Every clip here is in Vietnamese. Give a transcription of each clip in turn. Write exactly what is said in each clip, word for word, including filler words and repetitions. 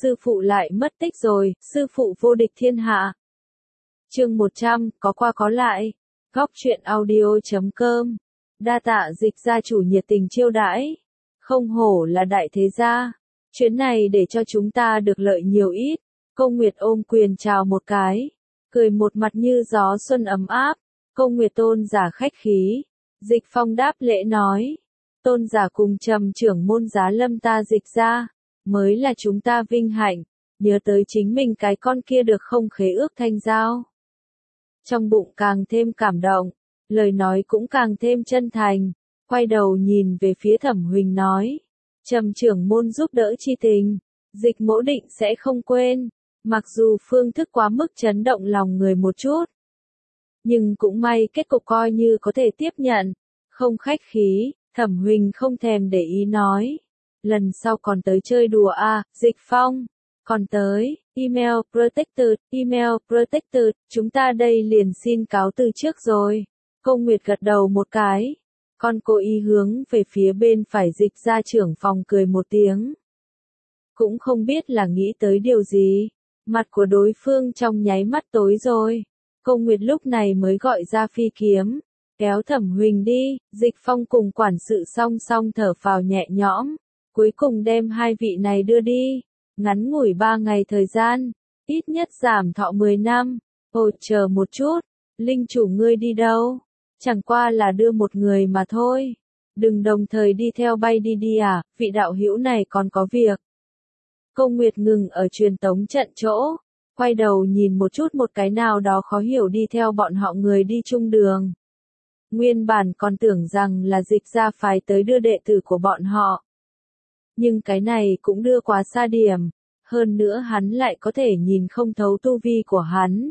sư phụ lại mất tích rồi, sư phụ vô địch thiên hạ. Chương một trăm, có qua có lại. Góc truyện audio chấm com. Đa tạ Dịch gia chủ nhiệt tình chiêu đãi. Không hổ là đại thế gia. Chuyến này để cho chúng ta được lợi nhiều ít. Công Nguyệt ôm quyền chào một cái. Cười một mặt như gió xuân ấm áp. Công Nguyệt tôn giả khách khí. Dịch Phong đáp lễ nói. Tôn giả cùng trầm trưởng môn Giá Lâm ta Dịch gia. Mới là chúng ta vinh hạnh. Nhớ tới chính mình cái con kia được không khế ước thanh giao. Trong bụng càng thêm cảm động. Lời nói cũng càng thêm chân thành. Quay đầu nhìn về phía Thẩm Huỳnh nói. Trầm trưởng môn giúp đỡ chi tình. Dịch mỗ định sẽ không quên. Mặc dù phương thức quá mức chấn động lòng người một chút. Nhưng cũng may kết cục coi như có thể tiếp nhận. Không khách khí, Thẩm Huỳnh không thèm để ý nói. Lần sau còn tới chơi đùa à, Dịch Phong. Còn tới, email protected, email protected, chúng ta đây liền xin cáo từ trước rồi. Công Nguyệt gật đầu một cái. Con cô ý hướng về phía bên phải Dịch gia trưởng phòng cười một tiếng. Cũng không biết là nghĩ tới điều gì. Mặt của đối phương trong nháy mắt tối rồi. Công Nguyệt lúc này mới gọi ra phi kiếm. Kéo Thẩm Huỳnh đi, Dịch Phong cùng quản sự song song thở phào nhẹ nhõm. Cuối cùng đem hai vị này đưa đi. Ngắn ngủi ba ngày thời gian. Ít nhất giảm thọ mười năm. Ồ chờ một chút. Linh chủ ngươi đi đâu? Chẳng qua là đưa một người mà thôi. Đừng đồng thời đi theo bay đi đi à, vị đạo hữu này còn có việc. Công Nguyệt ngừng ở truyền tống trận chỗ. Quay đầu nhìn một chút một cái nào đó khó hiểu đi theo bọn họ người đi chung đường. Nguyên bản còn tưởng rằng là Dịch gia phái tới đưa đệ tử của bọn họ. Nhưng cái này cũng đưa quá xa điểm. Hơn nữa hắn lại có thể nhìn không thấu tu vi của hắn.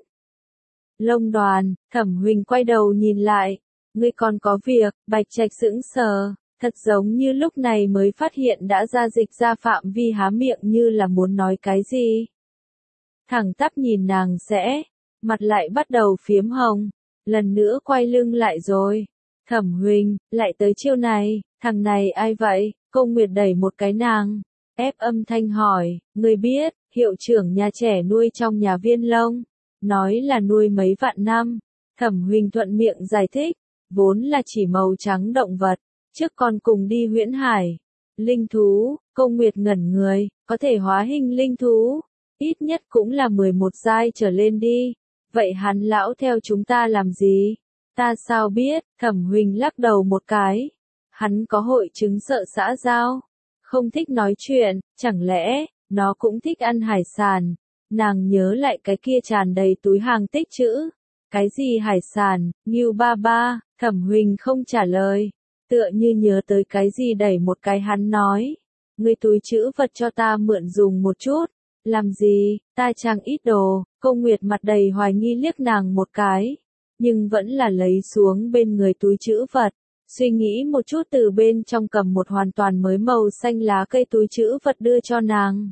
Lông Đoàn, Thẩm Huỳnh quay đầu nhìn lại. Ngươi còn có việc, Bạch Trạch sững sờ. Thật giống như lúc này mới phát hiện đã ra Dịch gia phạm vi há miệng như là muốn nói cái gì. Thẳng tắp nhìn nàng sẽ, mặt lại bắt đầu phiếm hồng. Lần nữa quay lưng lại rồi. Thẩm Huỳnh, lại tới chiêu này, thằng này ai vậy? Công Nguyệt đẩy một cái nàng. Ép âm thanh hỏi, người biết, hiệu trưởng nhà trẻ nuôi trong nhà Viên Lông. Nói là nuôi mấy vạn năm. Thẩm Huỳnh thuận miệng giải thích. Vốn là chỉ màu trắng động vật. Trước còn cùng đi Huyễn Hải. Linh thú, Công Nguyệt ngẩn người, có thể hóa hình linh thú. Ít nhất cũng là mười một giai trở lên đi. Vậy hắn lão theo chúng ta làm gì? Ta sao biết? Thẩm Huỳnh lắc đầu một cái. Hắn có hội chứng sợ xã giao. Không thích nói chuyện, chẳng lẽ, nó cũng thích ăn hải sản. Nàng nhớ lại cái kia tràn đầy túi hàng tích chữ. Cái gì hải sản, Ngưu ba ba, Thẩm Huỳnh không trả lời. Tựa như nhớ tới cái gì đẩy một cái hắn nói. Ngươi túi chữ vật cho ta mượn dùng một chút. Làm gì, ta chẳng ít đồ. Công Nguyệt mặt đầy hoài nghi liếc nàng một cái. Nhưng vẫn là lấy xuống bên người túi chữ vật. Suy nghĩ một chút từ bên trong cầm một hoàn toàn mới màu xanh lá cây túi chữ vật đưa cho nàng.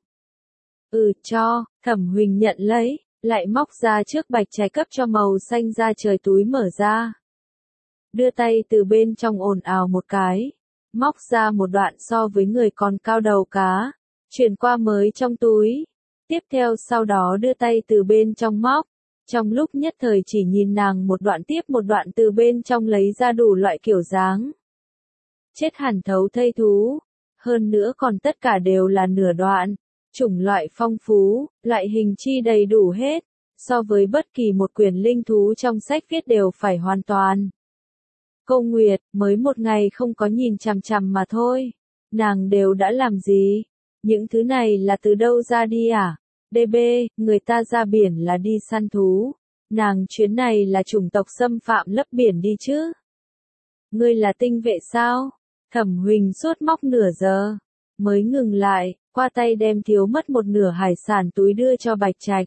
Ừ cho, Thẩm Huỳnh nhận lấy, lại móc ra trước Bạch Trạch cấp cho màu xanh ra trời túi mở ra. Đưa tay từ bên trong ồn ào một cái, móc ra một đoạn so với người còn cao đầu cá, chuyển qua mới trong túi. Tiếp theo sau đó đưa tay từ bên trong móc. Trong lúc nhất thời chỉ nhìn nàng một đoạn tiếp một đoạn từ bên trong lấy ra đủ loại kiểu dáng. Chết hẳn thấu thây thú. Hơn nữa còn tất cả đều là nửa đoạn. Chủng loại phong phú, loại hình chi đầy đủ hết. So với bất kỳ một quyển linh thú trong sách viết đều phải hoàn toàn. Công Nguyệt, mới một ngày không có nhìn chằm chằm mà thôi. Nàng đều đã làm gì? Những thứ này là từ đâu ra đi à? đê bê, người ta ra biển là đi săn thú. Nàng chuyến này là chủng tộc xâm phạm lấp biển đi chứ. Ngươi là tinh vệ sao? Thẩm Huỳnh suốt móc nửa giờ. Mới ngừng lại, qua tay đem thiếu mất một nửa hải sản túi đưa cho Bạch Trạch.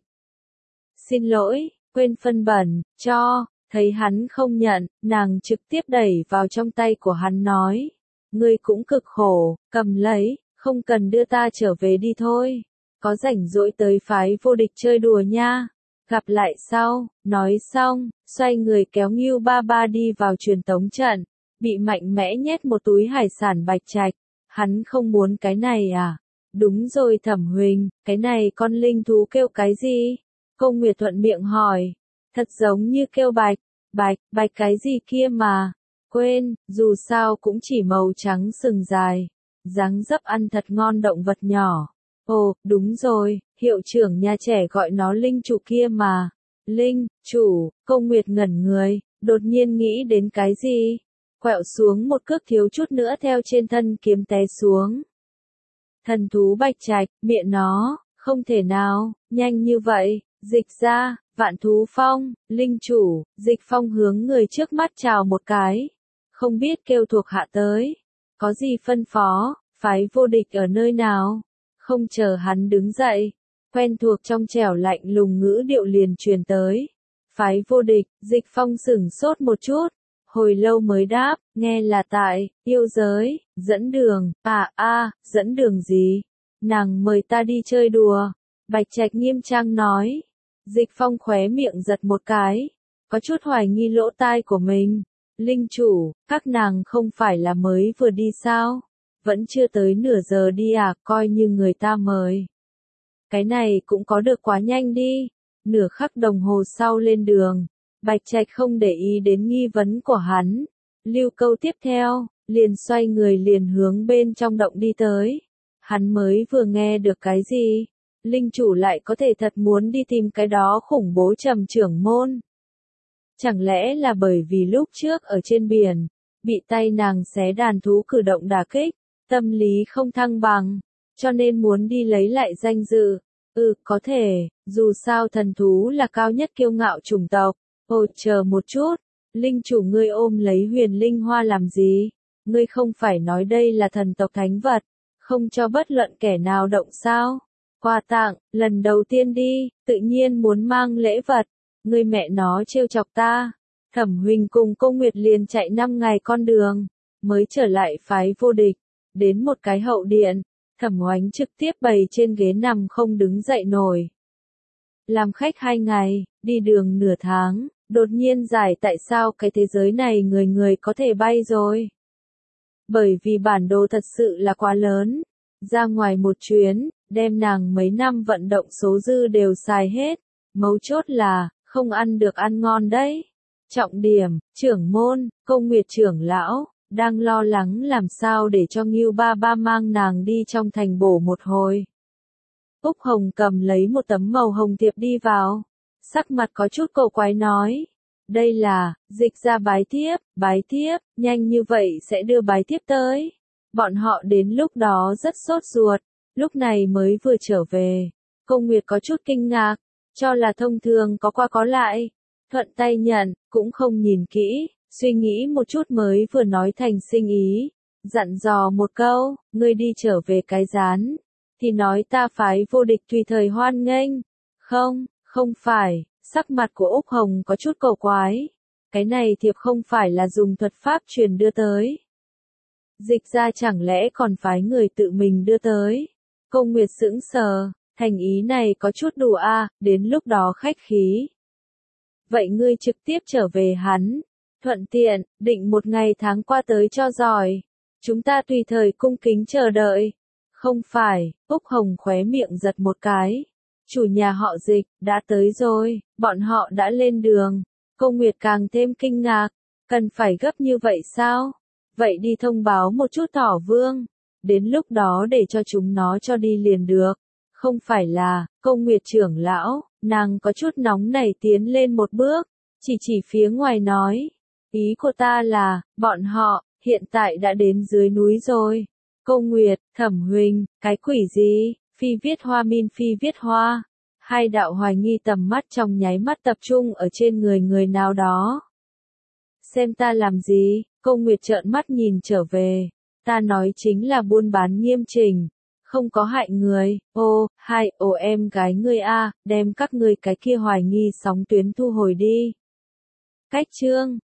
Xin lỗi, quên phân bẩn, cho. Thấy hắn không nhận, nàng trực tiếp đẩy vào trong tay của hắn nói. Ngươi cũng cực khổ, cầm lấy, không cần đưa ta trở về đi thôi. Có rảnh rỗi tới phái vô địch chơi đùa nha. Gặp lại sau, nói xong, xoay người kéo Ngưu ba ba đi vào truyền tống trận. Bị mạnh mẽ nhét một túi hải sản Bạch Trạch. Hắn không muốn cái này à? đúng rồi Thẩm Huỳnh, cái này con linh thú kêu cái gì? Câu Nguyệt thuận miệng hỏi. Thật giống như kêu bạch, bạch, bạch cái gì kia mà. Quên, dù sao cũng chỉ màu trắng sừng dài. Dáng dấp ăn thật ngon động vật nhỏ. Ồ, đúng rồi, hiệu trưởng nhà trẻ gọi nó linh chủ kia mà. Linh, chủ, Câu Nguyệt ngẩn người, đột nhiên nghĩ đến cái gì? Quẹo xuống một cước thiếu chút nữa theo trên thân kiếm té xuống. Thần thú bạch trạch, miệng nó, không thể nào, nhanh như vậy, dịch ra, Vạn Thú Phong, linh chủ, dịch phong hướng người trước mắt chào một cái. Không biết kêu thuộc hạ tới. Có gì phân phó, phái vô địch ở nơi nào? Không chờ hắn đứng dậy. Quen thuộc trong trẻo lạnh lùng ngữ điệu liền truyền tới. Phái vô địch, dịch phong sửng sốt một chút. Hồi lâu mới đáp, nghe là tại, yêu giới, dẫn đường, à a, dẫn đường gì? Nàng mời ta đi chơi đùa. Bạch Trạch nghiêm trang nói. Dịch phong khóe miệng giật một cái. Có chút hoài nghi lỗ tai của mình. Linh chủ, các nàng không phải là mới vừa đi sao? Vẫn chưa tới nửa giờ đi à, coi như người ta mời. Cái này cũng có được quá nhanh đi. Nửa khắc đồng hồ sau lên đường. Bạch Trạch không để ý đến nghi vấn của hắn. Lưu câu tiếp theo, liền xoay người liền hướng bên trong động đi tới. Hắn mới vừa nghe được cái gì? Linh chủ lại có thể thật muốn đi tìm cái đó khủng bố Trầm trưởng môn. Chẳng lẽ là bởi vì lúc trước ở trên biển, bị tay nàng xé đàn thú cử động đả kích, tâm lý không thăng bằng, cho nên muốn đi lấy lại danh dự. Ừ, có thể, dù sao thần thú là cao nhất kiêu ngạo chủng tộc. Ồ, chờ một chút, linh chủ ngươi ôm lấy huyền linh hoa làm gì? Ngươi không phải nói đây là thần tộc thánh vật, không cho bất luận kẻ nào động sao? Quà tặng, lần đầu tiên đi, tự nhiên muốn mang lễ vật. Ngươi mẹ nó trêu chọc ta. Thẩm Huỳnh cùng Câu Nguyệt liền chạy năm ngày con đường, mới trở lại phái vô địch. Đến một cái hậu điện, Thẩm Oánh trực tiếp bày trên ghế nằm không đứng dậy nổi. Làm khách hai ngày, đi đường nửa tháng, đột nhiên giải tại sao cái thế giới này người người có thể bay rồi. Bởi vì bản đồ thật sự là quá lớn. Ra ngoài một chuyến, đem nàng mấy năm vận động số dư đều xài hết. Mấu chốt là, không ăn được ăn ngon đấy. Trọng điểm, trưởng môn, Câu Nguyệt trưởng lão, đang lo lắng làm sao để cho Ngưu ba ba mang nàng đi trong thành bổ một hồi. Úc Hồng cầm lấy một tấm màu hồng thiệp đi vào. Sắc mặt có chút cổ quái nói. Đây là, dịch ra bái thiếp, bái thiếp, nhanh như vậy sẽ đưa bái thiếp tới. Bọn họ đến lúc đó rất sốt ruột, lúc này mới vừa trở về. Câu Nguyệt có chút kinh ngạc, cho là thông thường có qua có lại. Thuận tay nhận, cũng không nhìn kỹ, suy nghĩ một chút mới vừa nói thành sinh ý. Dặn dò một câu, ngươi đi trở về cái rán. Thì nói ta phái vô địch tùy thời hoan nghênh. Không, không phải, sắc mặt của Úc Hồng có chút cổ quái. Cái này thiệp không phải là dùng thuật pháp truyền đưa tới. Dịch ra chẳng lẽ còn phái người tự mình đưa tới. Câu Nguyệt sững sờ, thành ý này có chút đủ a, à, đến lúc đó khách khí. Vậy ngươi trực tiếp trở về hắn. Thuận tiện, định một ngày tháng qua tới cho giỏi. Chúng ta tùy thời cung kính chờ đợi. Không phải, Úc Hồng khóe miệng giật một cái. Chủ nhà họ Dịch, đã tới rồi, bọn họ đã lên đường. Câu Nguyệt càng thêm kinh ngạc, cần phải gấp như vậy sao? Vậy đi thông báo một chút Thỏ Vương. Đến lúc đó để cho chúng nó cho đi liền được. Không phải là, Câu Nguyệt trưởng lão, nàng có chút nóng nảy tiến lên một bước, chỉ chỉ phía ngoài nói. Ý của ta là, bọn họ, hiện tại đã đến dưới núi rồi. Câu Nguyệt, Thẩm Huỳnh, cái quỷ gì? Phi viết hoa min phi viết hoa. Hai đạo hoài nghi tầm mắt trong nháy mắt tập trung ở trên người người nào đó. Xem ta làm gì? Câu Nguyệt trợn mắt nhìn trở về. Ta nói chính là buôn bán nghiêm chỉnh, không có hại người. Ô, hai, ồ em gái ngươi a, đem các ngươi cái kia hoài nghi sóng tuyến thu hồi đi. Cách chương